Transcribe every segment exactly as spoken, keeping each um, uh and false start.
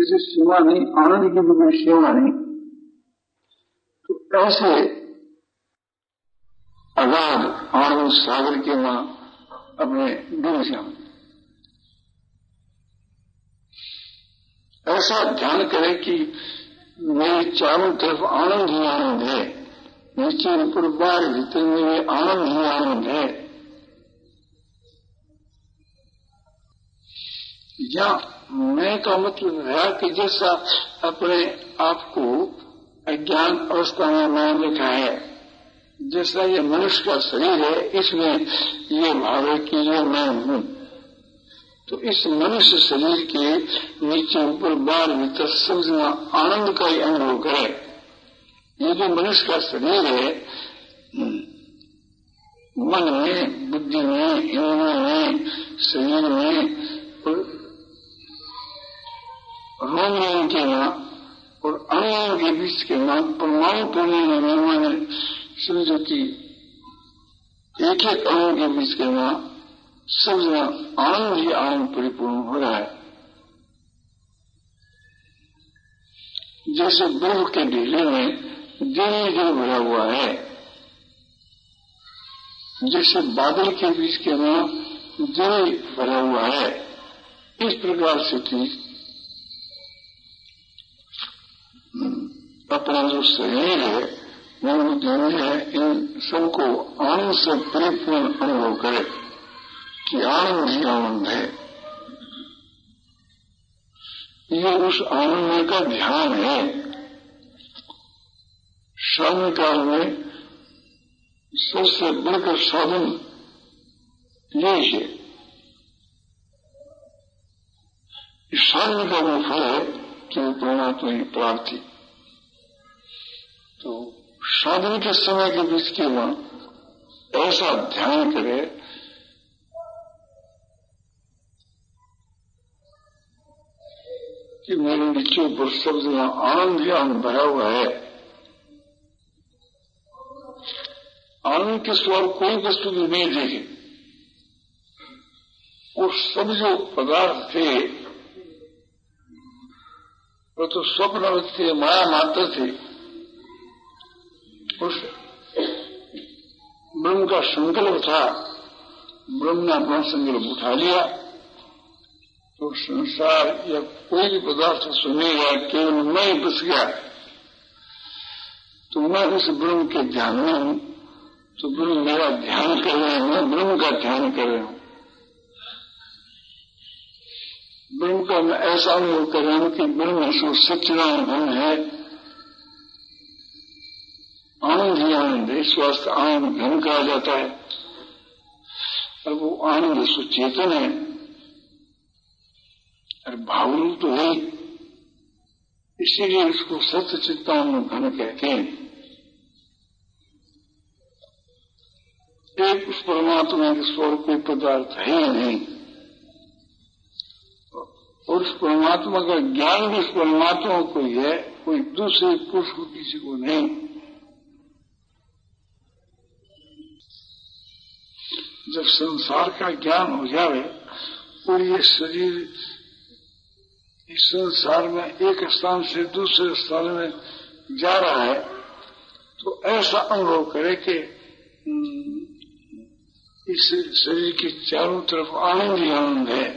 जैसे सीमा नहीं, आनंद की भी कोई सीमा नहीं। तो ऐसे अगाध आनंद सागर के मां अपने डूब जाऊं। ऐसा ध्यान करें कि मेरे चारों तरफ आनंद ही आनंद है, नीचे ऊपर बाहर भीतर मेरे आनंद ही आनंद है। या मैं का मतलब है कि जैसा अपने आप को अज्ञान अवस्था में मान रखा है, जैसा ये मनुष्य का शरीर है, इसमें ये भाव है कि ये मैं हूं। तो इस मनुष्य शरीर के नीचे ऊपर बाहर भीतर समझना आनंद का ही अनुभव करे। ये जो मनुष्य का शरीर है, मन में, बुद्धि में, इंद्रियों में, शरीर में, रोम रोम के मां और अणुओं के बीच के मां परमाणु पूर्ण माने समझो कि एक एक अणु के बीच के मां समझना आनंद ही आनंद परिपूर्ण हो रहा है। जैसे बर्फ के ढीले में जल जल भरा हुआ है, जैसे बादल के बीच के मां जल भरा हुआ है, इस प्रकार से ठीक अपना जो शरीर है, मन बुद्धि है, इन सबको आनंद से परिपूर्ण अनुभव करे कि आनंद ही आनंद है। ये उस आनंद का ध्यान है। शाम काल में सबसे बढ़कर साधन यही है। शांति का वो फल है कि वो परमात्मा की प्राप्ति। तो साधन के समय के बीच के वहां ऐसा ध्यान करे कि मेरे नीचे ऊपर सब जगह आनंद ही आनंद भरा हुआ है। आनंद के सिवा कोई वस्तु भी नहीं देगी। वो सब जो पदार्थ थे वो तो स्वप्न थे, माया मात्र थे। उस ब्रह्म का संकल्प था, ब्रह्म ने अपना संकल्प उठा लिया तो संसार या कोई भी पदार्थ सुनेगा केवल मैं ही बस गया। तो मैं उस ब्रह्म के ध्यान में हूं, तो ब्रह्म मेरा ध्यान कर रहे हैं, मैं ब्रह्म का ध्यान कर रहा हूं। ब्रह्म का मैं ऐसा अनुभव कर रहा हूं कि ब्रह्म सो सच्चिदानंद है, आनंद ही आनंद है। इस वास्ते आनंद घन कहा जाता है। और वो आनंद सुचेतन है और भावरूप तो है, इसीलिए इसको सत्य चित्तानंद घन कहते हैं। एक उस परमात्मा के स्वरूप कोई पदार्थ है ही नहीं, और उस परमात्मा का ज्ञान भी उस परमात्मा को ही है, कोई दूसरे पुरुष को किसी को नहीं। जब संसार का ज्ञान हो जाए और ये शरीर इस संसार में एक स्थान से दूसरे स्थान में जा रहा है, तो ऐसा अनुभव करे कि इस शरीर के चारों तरफ आनंद ही आनंद है।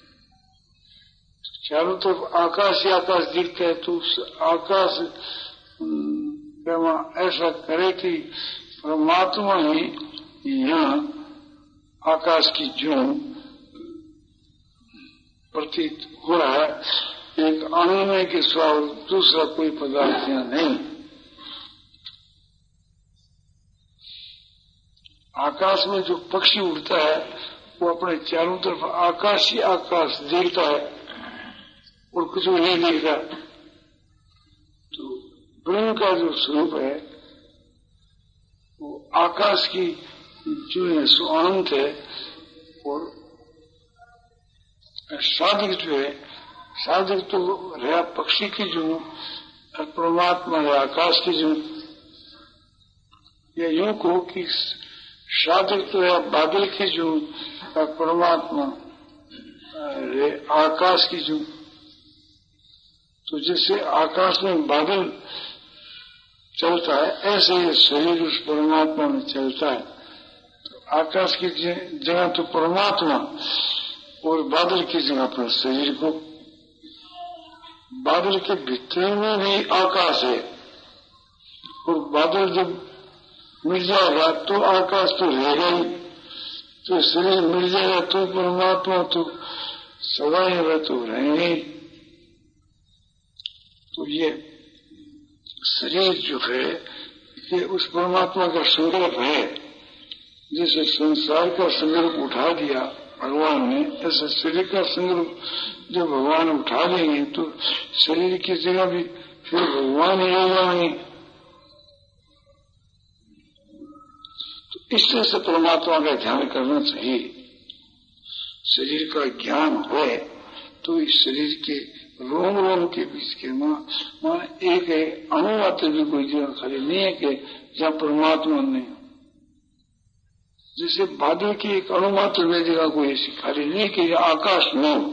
चारों तरफ आकाश ही आकाश दिखता है, तो उस आकाश ऐसा करे कि परमात्मा ही यहाँ आकाश की जो प्रतीत हो रहा है, एक आनंद के सिवा दूसरा कोई पदार्थ यहाँ नहीं। आकाश में जो पक्षी उड़ता है वो अपने चारों तरफ आकाश ही आकाश देखता है और कुछ भी नहीं देखता। तो ब्रह्म का जो स्वरूप है वो आकाश की जो है सो अनंत है, और साधक जो है, साधक तो रहा पक्षी की जो परमात्मा है आकाश की जो, या यूं कहो कि साधक तो है बादल की जो परमात्मा आकाश की जो। तो जैसे आकाश में बादल चलता है, ऐसे ही शरीर उस परमात्मा में चलता है। तो आकाश की जगह तो परमात्मा और बादल की जगह पर शरीर को, बादल के भीतर में भी आकाश है, और बादल जब मिट जाएगा तो आकाश तो रहेगा ही, तो शरीर मिट जाएगा तो परमात्मा तो सदा ही वह तो रहेंगे। तो ये शरीर जो है ये उस परमात्मा का संकल्प है। जैसे संसार का संकल्प उठा दिया भगवान ने, ऐसा शरीर का संकल्प जो भगवान उठा लेंगे तो शरीर की जगह भी फिर भगवान ही हो जाएंगे। तो इससे से परमात्मा का ध्यान करना चाहिए। शरीर का ज्ञान हो तो इस शरीर के रोम रोम के बीच के मां एक है, अणुमात्र भी कोई जगह खाली नहीं है कि जहाँ परमात्मा नहीं। जैसे बादल की एक अणुमात्र में जगह कोई ऐसी खाली नहीं कि आकाश न हो।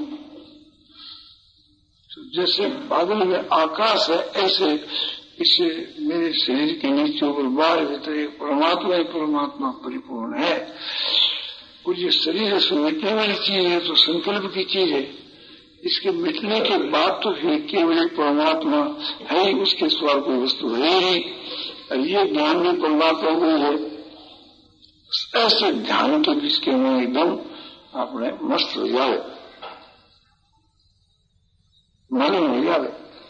तो जैसे बादल में आकाश है, ऐसे इससे मेरे शरीर के नीचे ऊपर बाहर भीतर एक परमात्मा ही परमात्मा परिपूर्ण है। और ये शरीर से मिटने वाली चीज है, तो संकल्प की चीज है। इसके मिटने के बाद तो फिर केवल परमात्मा है ही, उसके स्वर कोई वस्तु है ही। और ये ज्ञान में परमात्मा को है। ऐसे ध्यान के बीच के में एकदम अपने मस्त हो जाए, मालूम हो जाए।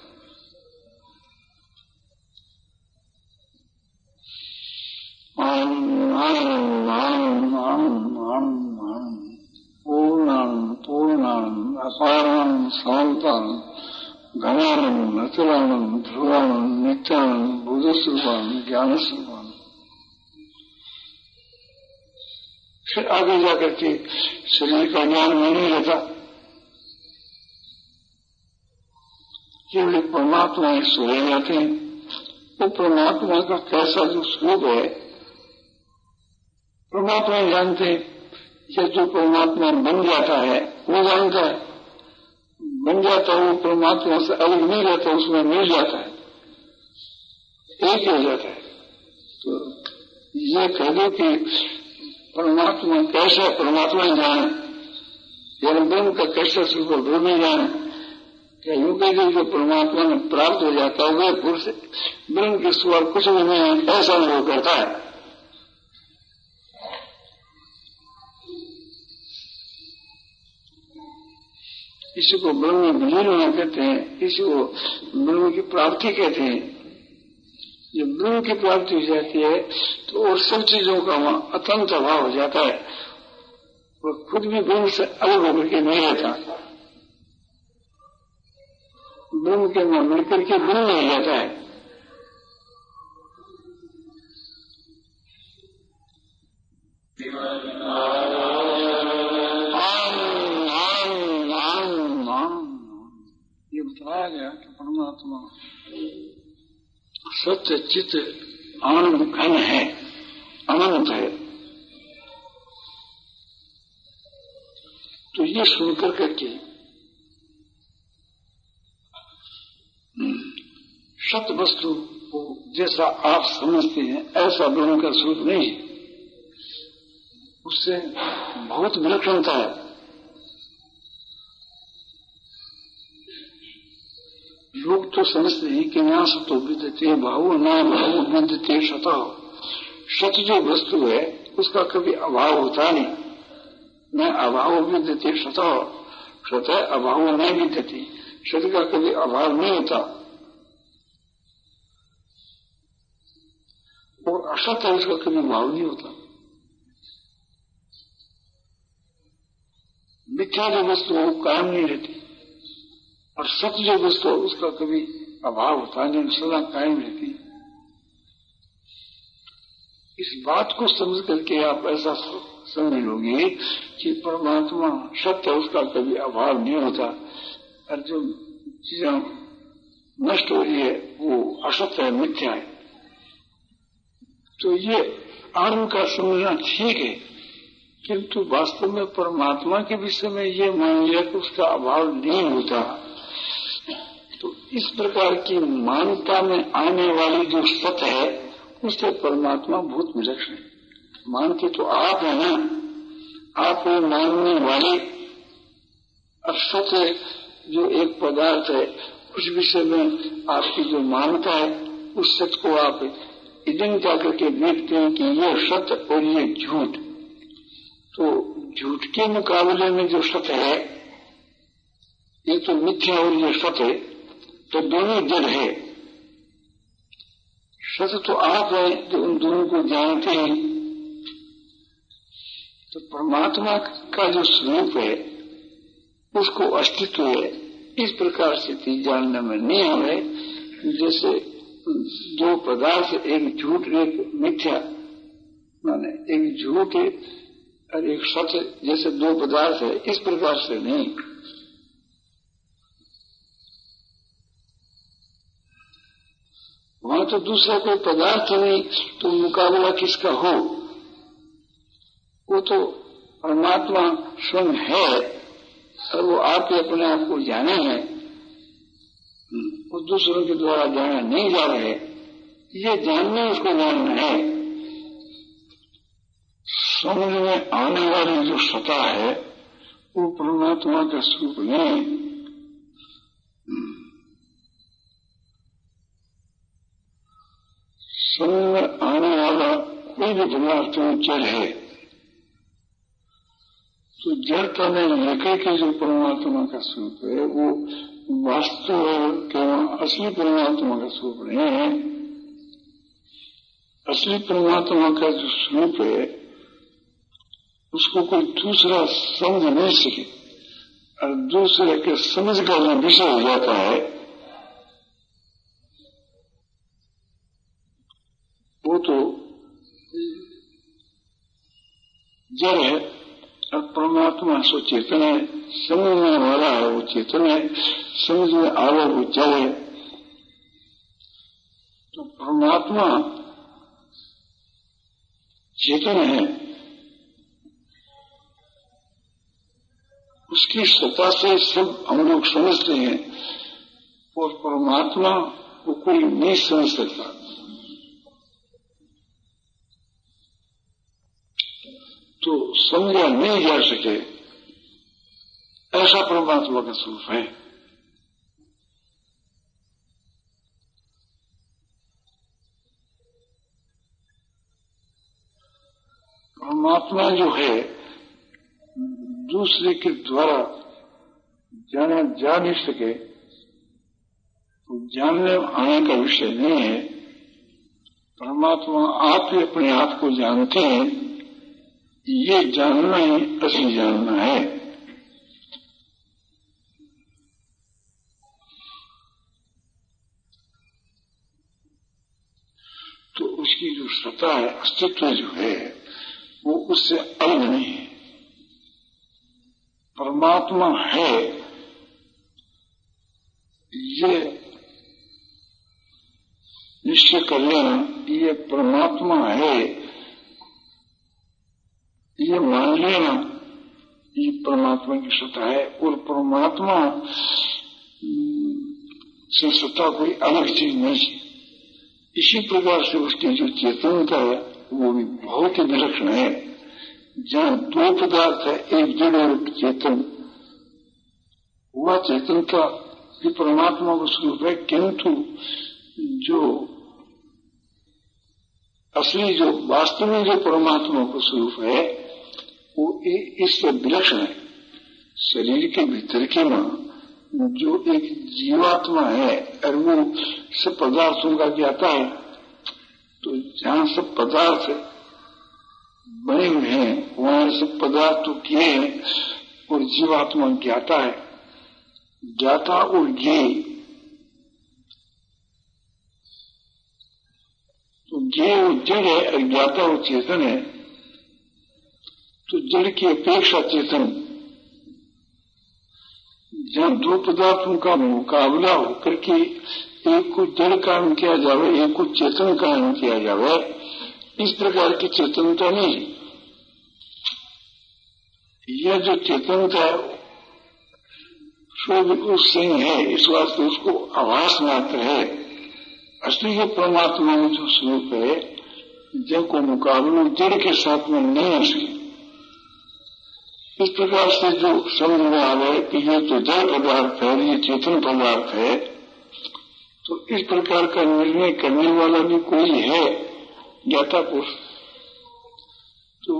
आम आम आम आम आम आम पूर्णं पूर्णं अपारं शान्तं घनानं अतुलानं ध्रुवानं नित्यानं बुद्धस्वरूपं ज्ञानस्वरूपं। फिर आगे जाकर के शरीर का ज्ञान नहीं रहता, केवल परमात्मा ही सोए जाते हैं। वो परमात्मा का कैसा जो स्वरूप है परमात्मा ही जानते हैं। या जो परमात्मा बन जाता है वो जानता है, बन जाता है वो परमात्मा से अलग नहीं रहता, उसमें मिल जाता है, एक ही हो जाता है। तो ये कह दो कि परमात्मा कैसा परमात्मा ही जाने, या ब्रह्म का कैसा स्वरूप ब्रह्म ही जाने। क्या यूं कह दो जो परमात्मा में प्राप्त हो जाता है वह पुरुष ब्रह्म के स्वर कुछ भी नहीं है, ऐसा अनुभव करता है। इसी को ब्रह्म में विलीन होना कहते हैं, इसी को ब्रह्म की प्राप्ति कहते हैं। जब ब्रह्म की प्राप्ति हो जाती है तो और सब चीजों का वहां अत्यंत अभाव हो जाता है, वो खुद भी ब्रह्म से अलग होकर के नहीं रहता, ब्रह्म के वहां मिलकर के ब्रह्म हो जाता है। बताया गया कि परमात्मा सत्य चित्त आनंद घन है, अनंत है। तो ये सुनकर करके सत्य वस्तु को जैसा आप समझते हैं ऐसा ब्रह्म का स्वरूप नहीं है, उससे बहुत विलक्षणता है। लोग तो समझते हैं कि यहाँ सतो विद्यते भाव ना भाव विद्यते सत। सत जो वस्तु है उसका कभी अभाव होता नहीं, न अभाव विद्यते सत, सत अभाव नहीं विद्यते, सत का कभी अभाव नहीं होता। और असत है उसका कभी भाव नहीं होता। मिथ्या जो वस्तु है वो कायम नहीं रहती, और सत्य जो वस्तु है उसका कभी अभाव होता नहीं, सदा कायम रहती। इस बात को समझ करके आप ऐसा समझ लोगे कि परमात्मा सत्य उसका कभी अभाव नहीं होता, और जो चीजें नष्ट हो रही है वो असत्य है, मिथ्या है। तो ये आनंद का समझना ठीक है, किंतु वास्तव में परमात्मा के विषय में ये मान लिया कि उसका अभाव नहीं होता। तो इस प्रकार की मानता में आने वाली जो सत्य है उससे परमात्मा बहुत विलक्षण है। मानते तो आप है ना, आप वो मानने वाले। और सत्य जो एक पदार्थ है उस विषय में आपकी जो मानता है उस सत्य को आप इदंता करके देखते हैं कि ये सत्य और ये झूठ। तो झूठ के मुकाबले में जो सत्य है ये तो मिथ्या और ये सत्य, तो दोनों जड़ है। सत्य तो आप है जो उन दोनों को जानते हैं। तो परमात्मा का जो स्वरूप है उसको अस्तित्व है इस प्रकार से जानने में नहीं आवे। जैसे दो पदार्थ, एक झूठ एक मिथ्या, माने एक झूठ और एक सत्य जैसे दो पदार्थ है, इस प्रकार से नहीं। वहां तो दूसरा कोई पदार्थ नहीं, तो मुकाबला किसका हो? वो तो परमात्मा स्वयं है और वो आप ही अपने आप को जाने हैं, वो दूसरों के द्वारा जाना नहीं जा रहे। ये जानना उसको जानना है। समझ में आने वाली जो सत्ता है वो परमात्मा का स्वरूप नहीं। समझ में आने वाला कोई भी पदार्थ जड़ है, तो जड़ता में लेकर के जो परमात्मा का स्वरूप है वो वास्तव केवल असली परमात्मा का स्वरूप नहीं है। असली परमात्मा का जो स्वरूप है उसको कोई दूसरा समझ नहीं सके, और दूसरे के समझ का जो विषय हो जाता है वो तो जड़ है। और परमात्मा सो चेतन है, समझने वाला है वो चेतन है, समझ में आवे वो जड़ है। तो परमात्मा चेतन है, उसकी सत्ता से सब हम लोग समझते हैं, और परमात्मा को कोई नहीं समझ सकता। तो समझा नहीं जा सके ऐसा परमात्मा का स्वरूप है। परमात्मा जो है दूसरे के द्वारा जाना जा नहीं सके, तो जानने आने का विषय नहीं है। परमात्मा आप ही अपने आप को जानते हैं, ये जानना ही असली जानना है। तो उसकी जो सत्ता है, अस्तित्व जो है, वो उससे अलग नहीं है। परमात्मा है ये निश्चय कर लेना, ये परमात्मा है ये मान लेना, ये परमात्मा की सत्ता है। और परमात्मा से सत्ता कोई अलग चीज नहीं है। इसी प्रकार से उसकी जो चेतनता है वो भी बहुत ही विलक्षण है। जहाँ दो पदार्थ है, एक जड़ और एक चेतन, वह चेतनता भी परमात्मा का स्वरूप है, किंतु जो असली जो वास्तविक जो परमात्मा का स्वरूप है वो इससे विलक्षण है। शरीर के भीतर के में जो एक जीवात्मा है और वो सब पदार्थों का ज्ञाता है, तो जहाँ सब पदार्थ बने हुए हैं वहां सब पदार्थ तो किए हैं और जीवात्मा ज्ञाता है। ज्ञाता और ज्ञेय, तो ज्ञेय वो जड़ है और ज्ञाता वो चेतन है। तो जड़ की अपेक्षा चेतन, जहां दो पदार्थों का मुकाबला होकर के एक को जड़ कायम किया जावे, एक को चेतन कायम किया जावे, इस प्रकार की चेतनता नहीं। यह जो चेतनता है तो भी उससे ही है, इस वास्ते उसको आभास मात्र है। असली जो परमात्मा में जो स्वरूप है, जिनको मुकाबला जड़ के साथ में नहीं हो सके। इस प्रकार से जो समझ में आ रहा है कि ये तो जड़ पदार्थ है, ये चेतन पदार्थ है, तो इस प्रकार का निर्णय करने वाला भी कोई है ज्ञाता पुरुष। तो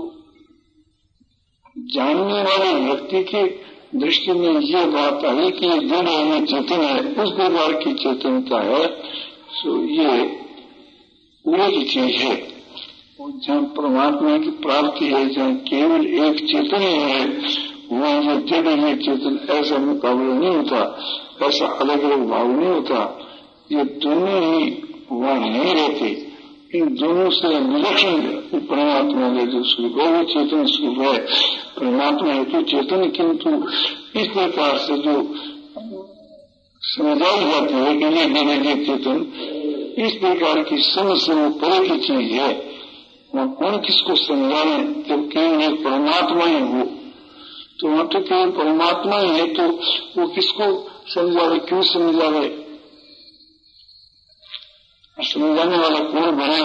जानने वाले व्यक्ति की दृष्टि में ये बात आई कि ये जड़ है, ये चेतन है, उस प्रकार की चेतनता है, तो ये पूरी की चीज है। और जहाँ परमात्मा की प्राप्ति है, जहाँ केवल एक चेतन है, वहाँ ये जड़ है चेतन ऐसा मुकाबला नहीं होता, ऐसा अलग अलग भाव नहीं होता। ये दोनों ही वहाँ नहीं रहते, इन दोनों से विलक्षण परमात्मा का जो स्वरूप है वो चेतन स्वरूप है। परमात्मा है तो चेतन, किंतु इस प्रकार से जो समझाई जाती है कि ये मेरे चेतन, इस प्रकार की समझ से वो परे की चीज है। वहाँ कौन किसको समझाए, जब केवल परमात्मा ही हो, तो वहाँ तो केवल परमात्मा ही है, तो वो किसको समझावे, क्यों समझावे, समझाने वाला कौन बने।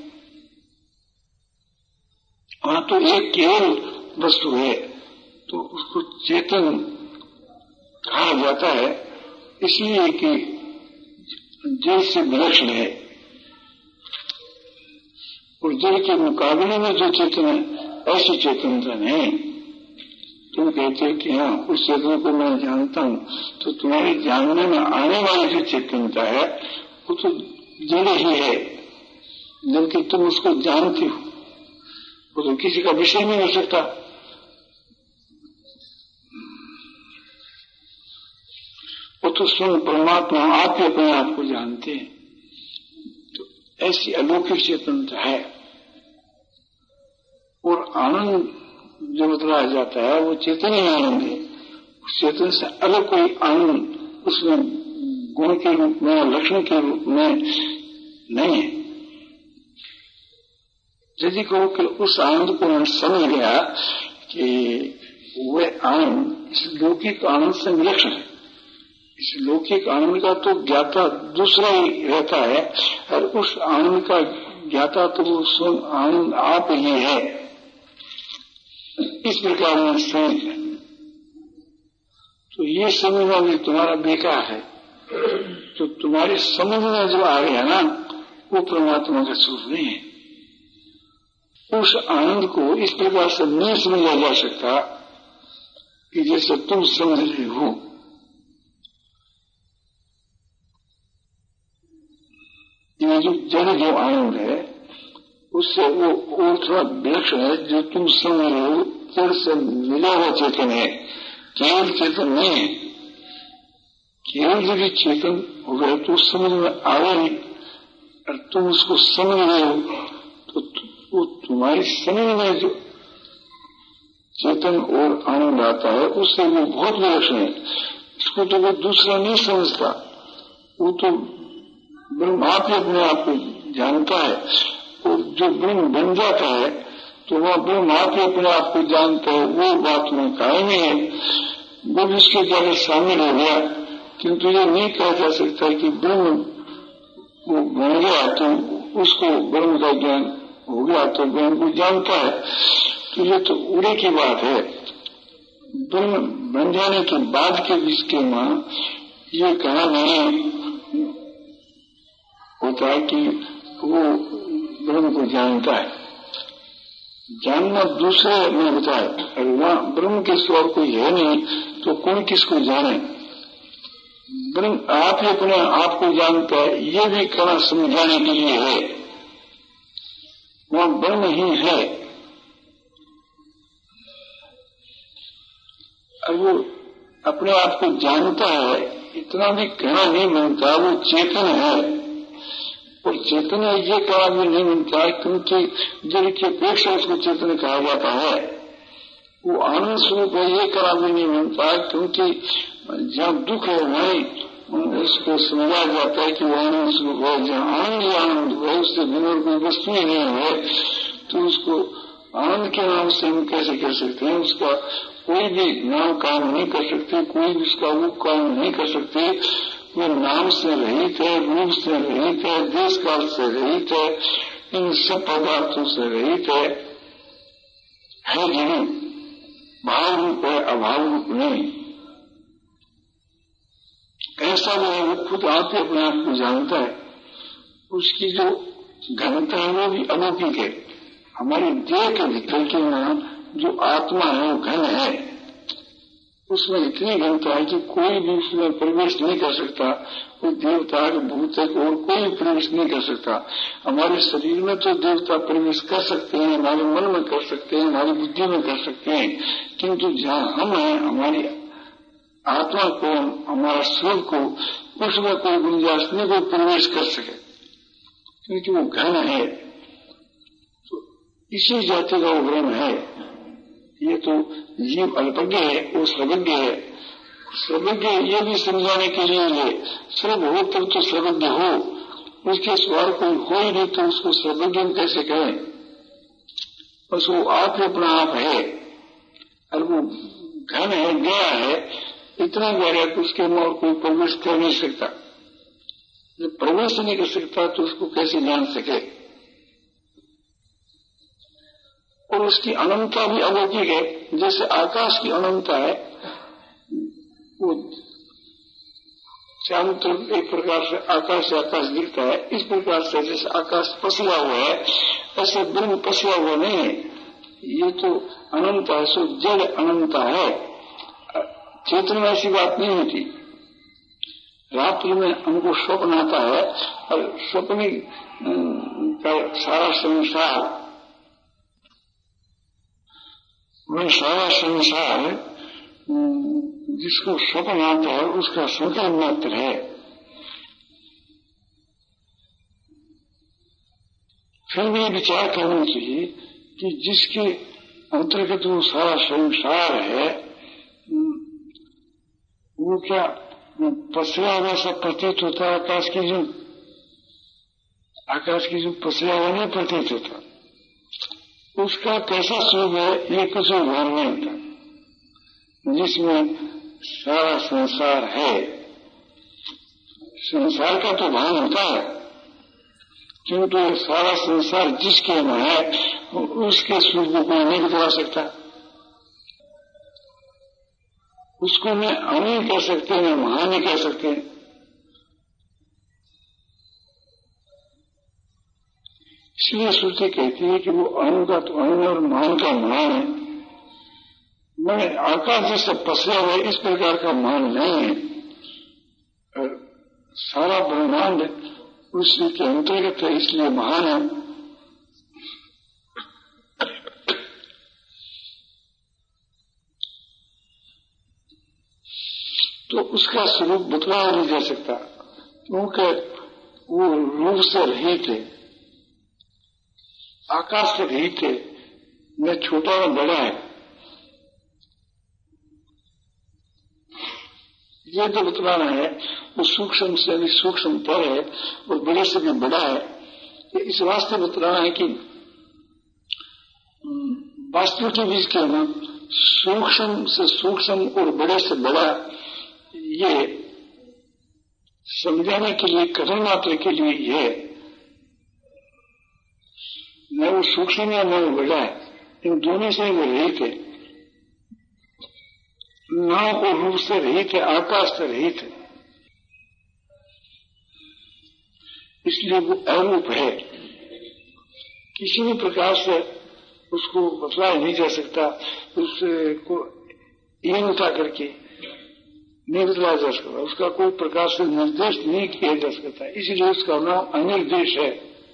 वहाँ तो एक केवल वस्तु है, तो उसको चेतन कहा जाता है, इसलिए कि जड़ से विलक्षण है। और जड़ के मुकाबले में जो चेतन है, ऐसी चेतनता नहीं। तुम कहते हो कि हाँ उस चेतन को मैं जानता हूँ, तो तुम्हारे जानने में आने वाली जो चेतनता है वो तो जड़ ही है, जबकि तुम उसको जानते हो, वो तो किसी का विषय नहीं हो सकता। वो तो स्वयं परमात्मा आप ही अपने आप को जानते हैं। तो ऐसी अलौकिक चेतनता है। और आनंद जो बतलाया जाता है वो चेतन ही आनंद है, उस चेतन से अलग कोई आनंद उसमें गुण के रूप में, लक्षण के रूप में नहीं है। यदि कहो कि उस आनंद को मैं समझ गया कि वह आनंद इस लौकिक आनंद से विलक्षण है, इस लौकिक आनंद का तो ज्ञाता दूसरा ही रहता है, और उस आनंद का ज्ञाता तो वो स्वयं आनंद आप ही है, इस प्रकार में समझ। तो ये समझना भी तुम्हारा बेकार है। तो तुम्हारी समझ में जो आ गया ना, वो परमात्मा का स्वरूप नहीं है। उस आनंद को इस प्रकार से नहीं समझा जा सकता कि जैसे तुम समझ रहे हो। ये जो जड़ जो आनंद है उससे वो और थोड़ा विलक्षण है। जो तुम समझ रहे हो जड़ से मिला हुआ चेतन है, केवल चेतन नहीं है। केवल यदि चेतन हो गए तो समझ में आवे नहीं, और तुम उसको समझ रहे हो तो वो तुम्हारी समझ में जो चेतन और आनंद आता है उससे वो बहुत विलक्षण है। इसको तो वो दूसरा नहीं समझता, वो तो ब्रह्म आप ही अपने आप को जानता है। और जो ब्रह्म बन जाता है तो वह ब्रह्म आप ही अपने आप को जानता है, वो बात में कायम नहीं है। वो भी उसके द्वारा शामिल हो गया, किंतु ये नहीं कहा जा सकता कि ब्रह्म वो बन गया तो उसको ब्रह्म का ज्ञान हो गया तो ब्रह्म को जानता है। तो ये तो उड़े की बात है। ब्रह्म बन जाने के बाद के बीच के मां ये कहना नहीं होता है कि वो ब्रह्म को जानता है। जानना दूसरे में होता है, और वहां ब्रह्म के सिवा कोई है नहीं, तो कौन किसको जाने। ब्रह्म आप ही अपने आप को जानता है, ये भी कहना समझाने के लिए है। वहां ब्रह्म ही है, और वो अपने आप को जानता है, इतना भी कहना नहीं बनता। वो चेतन है, और चेतन ये कहा भी नहीं मिलता है, क्योंकि जड़ की अपेक्षा उसको चेतन कहा जाता है। वो आनंद स्वरूप है, ये कहा भी नहीं मिलता है, क्योंकि जहाँ दुख है वहीं उसको समझा जाता है कि वो आनंद स्वरूप है। जहाँ आनंद आनंद है, उससे बिना कोई वस्तु ही नहीं है, तो उसको आनंद के नाम से हम कैसे कह सकते हैं। उसका कोई भी नाम काम नहीं कर सकते, कोई भी उसका रूप काम नहीं कर सकते। वो नाम से रहित है, रूप से रहित है, देश काल से रहित है, इन सब पदार्थों से रहित है, है नहीं, भाव रूप है, अभाव रूप नहीं। ऐसा वो है, वो खुद आप ही अपने आप को जानता है। उसकी जो घनता है वो भी अलौकिक है। हमारी देह के भीतर के नाम जो आत्मा है वो घन है, उसमें इतनी घनता है कि कोई भी उसमें प्रवेश नहीं कर सकता। कोई देवता के भूत है और कोई प्रवेश नहीं कर सकता। हमारे शरीर में तो देवता प्रवेश कर सकते हैं, हमारे मन में कर सकते हैं, हमारी बुद्धि में कर सकते हैं, किंतु जहाँ हम हैं, हमारी आत्मा को, हमारा स्वर को, उसमें कोई गुंजाइश नहीं, कोई प्रवेश कर सके, क्योंकि वो घन है। तो इसी जाति का वो ब्रह्म है। ये तो जीव अल्पज्ञ है, वो सर्वज्ञ है। सर्वज्ञ ये भी समझाने के लिए है, सर्व हो तब तो सर्वज्ञ हो, उसके स्वर कोई हो ही नहीं तो उसको सर्वज्ञ कैसे कहें? बस वो आप ही अपना आप है, और वो घन है, गया है, इतना गहरा कि उसके में और कोई प्रवेश कर नहीं सकता। जब प्रवेश नहीं कर सकता तो उसको कैसे जान सके? और उसकी अनंतता भी अलौकिक है। जैसे आकाश की अनंतता है, वो चारों तरफ एक प्रकार से आकाश से आकाश दिखता है। इस प्रकार से जैसे आकाश पसरा हुआ है, ऐसे ब्रह्म पसरा हुआ नहीं है। ये तो अनंत है, सो जड़ अनंत है। चेतन में ऐसी बात नहीं होती। रात्रि में हमको स्वप्न आता है, और स्वप्न का सारा संसार में सारा संसार जिसको स्वप्न आता है उसका संकल्प मात्र है। फिर भी विचार करना चाहिए कि जिसके अंतर्गत वो सारा संसार है, वो क्या पसरा हुआ सा प्रतीत होता है? आकाश की जो आकाश की जो पसरा हुआ नहीं प्रतीत होता, उसका कैसा स्वरूप है ये कुछ भान नहीं होता। जिसमें सारा संसार है, संसार का तो भान होता है, क्योंकि सारा संसार जिसके में है उसके स्वरूप को कोई नहीं बता सकता। उसको मैं अणु कह सकते हैं, महान नहीं कह सकते। इसलिए श्रुति कहती है कि वो अणु का तो अणु और महान का महान है। मैं आकाश जैसे पसरा हुआ इस प्रकार का महान नहीं है। सारा ब्रह्मांड उसी के अंतर्गत है, इसलिए महान है। तो उसका स्वरूप बतलाया नहीं जा सकता, क्योंकि वो रूप से रहित है, आकाश से रहित है, न छोटा न बड़ा है। ये जो बतलाना है वो सूक्ष्म से भी सूक्ष्म पर है और बड़े से भी बड़ा है। ये इस वास्ते बतलाना है कि वास्तव के बीच के ना सूक्ष्म से सूक्ष्म और बड़े से बड़ा, ये समझाने के लिए, कथन मात्र के लिए ये न वो सूक्ष्म या न वो बड़ा है, इन दोनों से वो रहित है। नाम और रूप से रहित है, आकाश से रहित है, इसलिए वो अरूप है। किसी भी प्रकार से उसको बतलाया नहीं जा सकता, उसको ये उठा करके नहीं बतलाया जा सकता, उसका कोई प्रकार से निर्देश नहीं किया जा सकता। इसलिए उसका नाम अनिर्देश है।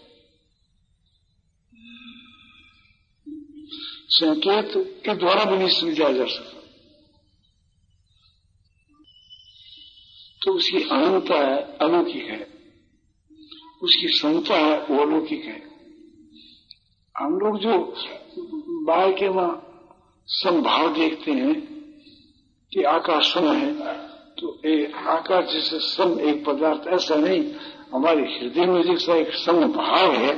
संकेत के द्वारा भी नहीं समझा जा सकता। तो उसकी अनंतता है, अलौकिक है, उसकी संता है, वो अलौकिक है। हम लोग जो बाहर के वहां संभाव देखते हैं कि आकाश सम है, तो आकाश जैसे सम एक पदार्थ, ऐसा नहीं। हमारे हृदय में जैसा एक समभाव है,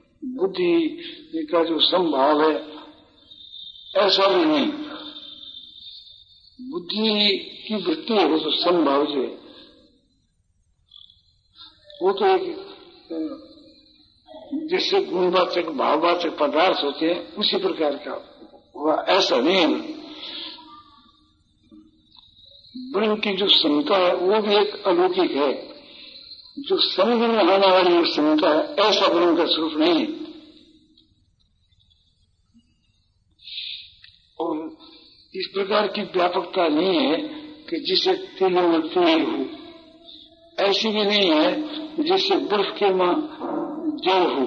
बुद्धि का जो समभाव है, ऐसा भी नहीं। बुद्धि की वृत्ति है वो तो समभाव से, वो तो एक जिससे गुणवाचक भाववाचक पदार्थ होते हैं उसी प्रकार का वह ऐसा नहीं है। ब्रह्म की जो समता है वो भी एक अलौकिक है, जो समझ में आने वाली जो समता है ऐसा ब्रह्म का स्वरूप नहीं है। और इस प्रकार की व्यापकता नहीं है कि जिसे तिलों में तेल हो, ऐसी भी नहीं है जिससे बर्फ के मां जल हो।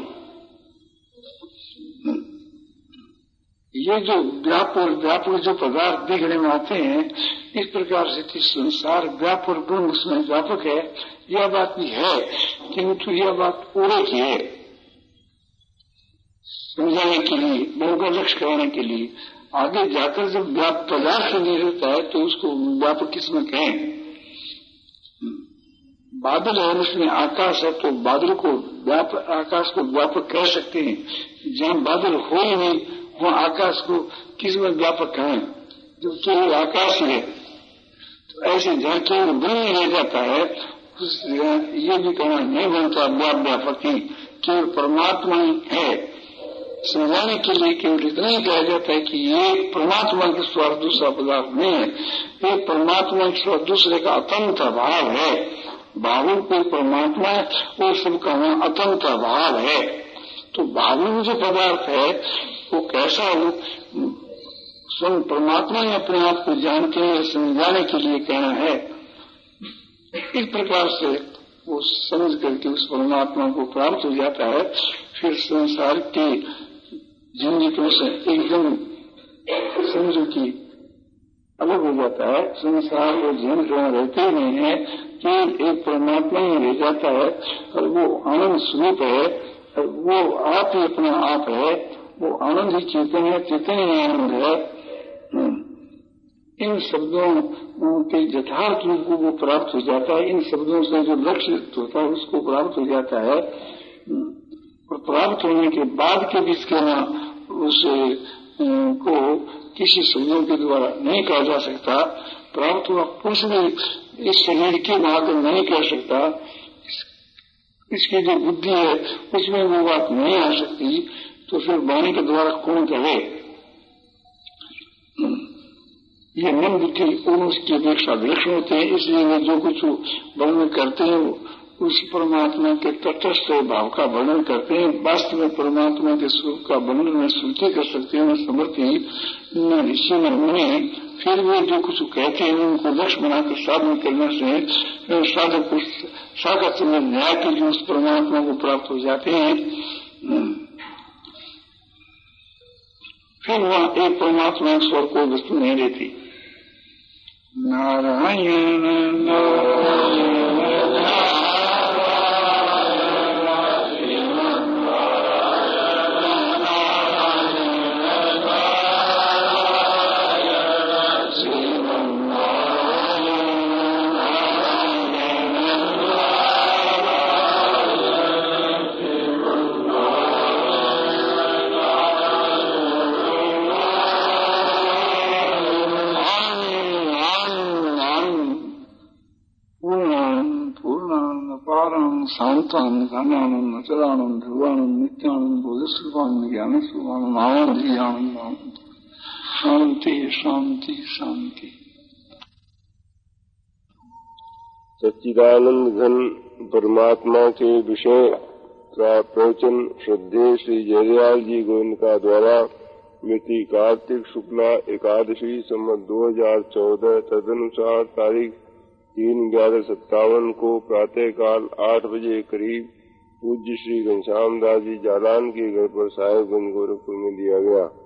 ये जो व्यापक व्यापक जो पदार्थ दिखने में आते हैं इस प्रकार से संसार व्यापक ब्रह्म उसमें व्यापक है, यह बात भी है, किंतु यह बात पूरे की है समझाने के लिए, लोगों का लक्ष्य कराने के लिए। आगे जाकर जब व्यापक पदार्थ नहीं रहता है तो उसको व्यापक किसमें कहें। बादल है उसमें आकाश है तो बादल को व्यापक, आकाश को व्यापक कह सकते हैं। जहां बादल हो ही नहीं वहां आकाश को किसमें व्यापक कहें, जो केवल आकाश ही है। तो ऐसे जहां केवल ब्रह्म रह जाता है उस ये भी कहना नहीं बनता व्याप व्यापक ही, केवल परमात्मा ही है। समझाने के लिए केवल इतना ही कहा जाता है कि ये परमात्मा के स्वर दूसरा पदार्थ नहीं है, ये परमात्मा के स्वर दूसरे का अतंत भाव है। भावों को परमात्मा है और सबका वहां अतंत भाव है। तो भावों में जो पदार्थ है वो कैसा हो, स्वयं परमात्मा ने अपने आप को जानते हैं समझाने के लिए कहना है। इस प्रकार से वो समझ करके उस परमात्मा को प्राप्त हो जाता है। फिर संसार की जिंदगियों से एकदम समझो कि अलग हो जाता है। संसार और जीवन जहाँ रहते ही नहीं है कि एक परमात्मा ही रह जाता है और वो आनंद स्वरूप है और वो आप ही अपना आप है, वो आनंद ही चेतन है, चेतन ही आनंद है। इन शब्दों के यथार्थ रूप को वो प्राप्त हो जाता है, इन शब्दों से जो लक्ष्य होता है उसको प्राप्त हो जाता है। और प्राप्त होने के बाद के बीच कहना उसे को किसी शब्दों के द्वारा नहीं कहा जा सकता। प्राप्त हुआ कुछ भी इस शरीर के माध्यम नहीं कह सकता। इसकी जो बुद्धि है उसमें वो बात नहीं आ सकती, तो फिर वाणी के द्वारा कौन कहे। ये मन बुद्धि दोनों की अपेक्षा विलक्षण होते हैं, इसलिए वे जो कुछ वर्णन करते हैं उस परमात्मा के तटस्थ भाव का वर्णन करते हैं। वास्तव में परमात्मा के स्वरूप का वर्णन में श्रुति कर सकते हैं, न समर्थी न ऋषि न मुनि। फिर वे जो कुछ कहते हैं उनको लक्ष्य बनाकर साधन करने से साधक को साधक में न्याय के लिए उस परमात्मा को प्राप्त हो जाते हैं। फिर वहां एक परमात्मा स्वर को वस्तु नहीं रहती। नारायण नारायण शांतानंद ज्ञानानंद अचलानंद ध्रुवानंद नित्यानंद बोधस्वरूपानंद ज्ञान स्वरूपानंद आनंद आनंद शांति शांति शांति। सच्चिदानंद घन परमात्मा के विषय का प्रवचन श्रद्धेय श्री जयदयाल जी गोविंद द्वारा मिति कार्तिक शुक्ला एकादशी संवत दो हजार चौदह तदनुसार तारीख तीन ग्यारह सत्तावन को प्रातः काल आठ बजे करीब पूज्य श्री घनश्याम दास जी जालान के घर पर साहेबगंज गोरखपुर में दिया गया।